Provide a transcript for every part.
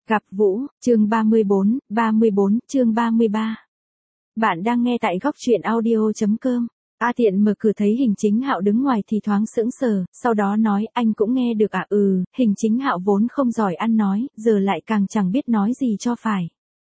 Gặp Vũ, chương 34, chương 33. Bạn đang nghe tại góc truyện audio.com. A Tiện mở cửa thấy Hình Chính Hạo đứng ngoài thì thoáng sững sờ, sau đó nói anh cũng nghe được à? Hình Chính Hạo vốn không giỏi ăn nói, giờ lại càng chẳng biết nói gì cho phải.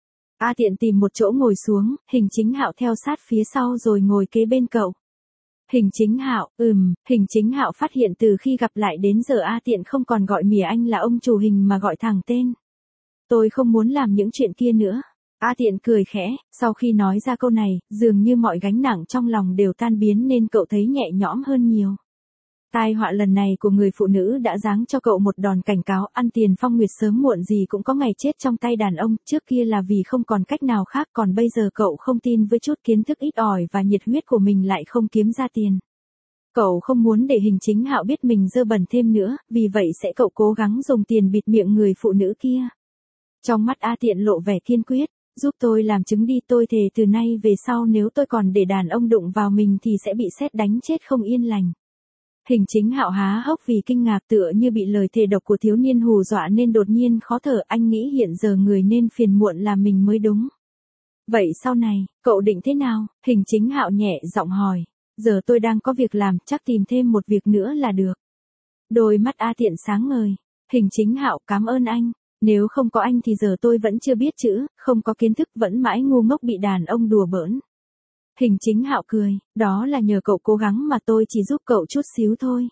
A Tiện tìm một chỗ ngồi xuống, Hình Chính Hạo theo sát phía sau rồi ngồi kế bên cậu. Hình Chính Hạo, Hình Chính Hạo phát hiện từ khi gặp lại đến giờ A Tiện không còn gọi mỉa anh là ông chủ Hình mà gọi thẳng tên. Tôi không muốn làm những chuyện kia nữa. A Tiện cười khẽ, sau khi nói ra câu này, dường như mọi gánh nặng trong lòng đều tan biến nên cậu thấy nhẹ nhõm hơn nhiều. Tai họa lần này của người phụ nữ đã giáng cho cậu một đòn cảnh cáo, ăn tiền phong nguyệt sớm muộn gì cũng có ngày chết trong tay đàn ông, trước kia là vì không còn cách nào khác, còn bây giờ cậu không tin với chút kiến thức ít ỏi và nhiệt huyết của mình lại không kiếm ra tiền. Cậu không muốn để Hình Chính Hạo biết mình dơ bẩn thêm nữa, vì vậy sẽ cậu cố gắng dùng tiền bịt miệng người phụ nữ kia. Trong mắt A Tiện lộ vẻ kiên quyết, giúp tôi làm chứng đi, tôi thề từ nay về sau nếu tôi còn để đàn ông đụng vào mình thì sẽ bị sét đánh chết không yên lành. Hình Chính Hạo há hốc vì kinh ngạc, tựa như bị lời thề độc của thiếu niên hù dọa nên đột nhiên khó thở, anh nghĩ hiện giờ người nên phiền muộn là mình mới đúng. Vậy sau này, cậu định thế nào? Hình Chính Hạo nhẹ giọng hỏi. Giờ tôi đang có việc làm, chắc tìm thêm một việc nữa là được. Đôi mắt A Tiện sáng ngời. Hình Chính Hạo, cảm ơn anh. Nếu không có anh thì giờ tôi vẫn chưa biết chữ, không có kiến thức, vẫn mãi ngu ngốc bị đàn ông đùa bỡn. Hình Chính Hạo cười, đó là nhờ cậu cố gắng mà tôi chỉ giúp cậu chút xíu thôi.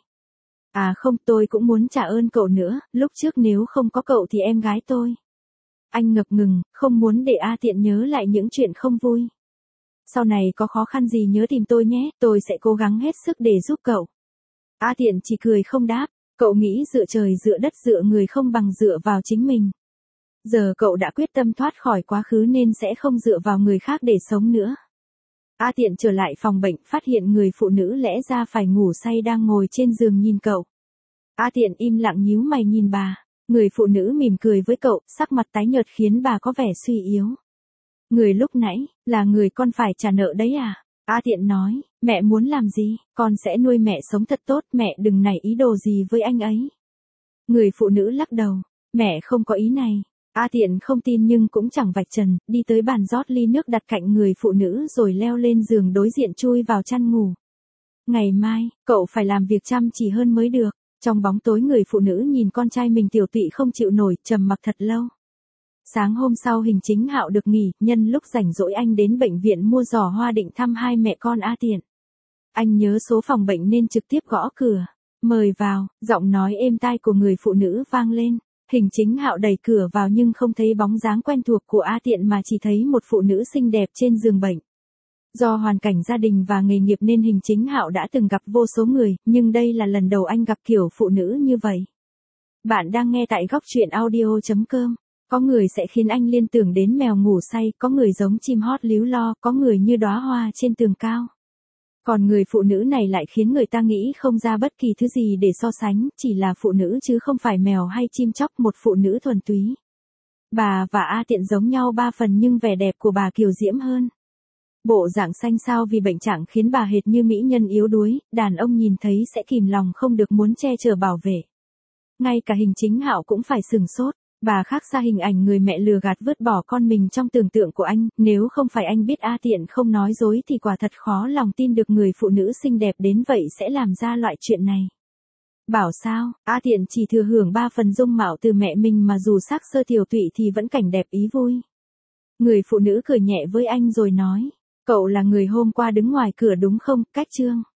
À không, tôi cũng muốn trả ơn cậu nữa, lúc trước nếu không có cậu thì em gái tôi. Anh ngập ngừng, không muốn để A Tiện nhớ lại những chuyện không vui. Sau này có khó khăn gì nhớ tìm tôi nhé, tôi sẽ cố gắng hết sức để giúp cậu. A Tiện chỉ cười không đáp. Cậu nghĩ dựa trời dựa đất dựa người không bằng dựa vào chính mình. Giờ cậu đã quyết tâm thoát khỏi quá khứ nên sẽ không dựa vào người khác để sống nữa. A Tiện trở lại phòng bệnh, phát hiện người phụ nữ lẽ ra phải ngủ say đang ngồi trên giường nhìn cậu. A Tiện im lặng nhíu mày nhìn bà. Người phụ nữ mỉm cười với cậu, sắc mặt tái nhợt khiến bà có vẻ suy yếu. Người lúc nãy, là người con phải trả nợ đấy à? A Tiện nói, mẹ muốn làm gì, con sẽ nuôi mẹ sống thật tốt, mẹ đừng nảy ý đồ gì với anh ấy. Người phụ nữ lắc đầu, mẹ không có ý này. A Tiện không tin nhưng cũng chẳng vạch trần, đi tới bàn rót ly nước đặt cạnh người phụ nữ rồi leo lên giường đối diện chui vào chăn ngủ. Ngày mai, cậu phải làm việc chăm chỉ hơn mới được. Trong bóng tối người phụ nữ nhìn con trai mình tiểu tụy không chịu nổi, trầm mặc thật lâu. Sáng hôm sau Hình Chính Hạo được nghỉ, nhân lúc rảnh rỗi anh đến bệnh viện mua giò hoa định thăm hai mẹ con A Tiện. Anh nhớ số phòng bệnh nên trực tiếp gõ cửa. Mời vào, giọng nói êm tai của người phụ nữ vang lên. Hình Chính Hạo đẩy cửa vào nhưng không thấy bóng dáng quen thuộc của A Tiện mà chỉ thấy một phụ nữ xinh đẹp trên giường bệnh. Do hoàn cảnh gia đình và nghề nghiệp nên Hình Chính Hạo đã từng gặp vô số người, nhưng đây là lần đầu anh gặp kiểu phụ nữ như vậy. Bạn đang nghe tại góc truyện audio.com. Có người sẽ khiến anh liên tưởng đến mèo ngủ say, có người giống chim hót líu lo, có người như đóa hoa trên tường cao. Còn người phụ nữ này lại khiến người ta nghĩ không ra bất kỳ thứ gì để so sánh, chỉ là phụ nữ chứ không phải mèo hay chim chóc, một phụ nữ thuần túy. Bà và A Tiện giống nhau 3 phần nhưng vẻ đẹp của bà kiều diễm hơn. Bộ dạng xanh xao vì bệnh trạng khiến bà hệt như mỹ nhân yếu đuối, đàn ông nhìn thấy sẽ kìm lòng không được muốn che chở bảo vệ. Ngay cả Hình Chính Hạo cũng phải sửng sốt. Bà khác xa hình ảnh người mẹ lừa gạt vứt bỏ con mình trong tưởng tượng của anh, nếu không phải anh biết A Tiện không nói dối thì quả thật khó lòng tin được người phụ nữ xinh đẹp đến vậy sẽ làm ra loại chuyện này. Bảo sao, A Tiện chỉ thừa hưởng 3 phần dung mạo từ mẹ mình mà dù xác sơ tiểu tụy thì vẫn cảnh đẹp ý vui. Người phụ nữ cười nhẹ với anh rồi nói, cậu là người hôm qua đứng ngoài cửa đúng không, Cách Trương.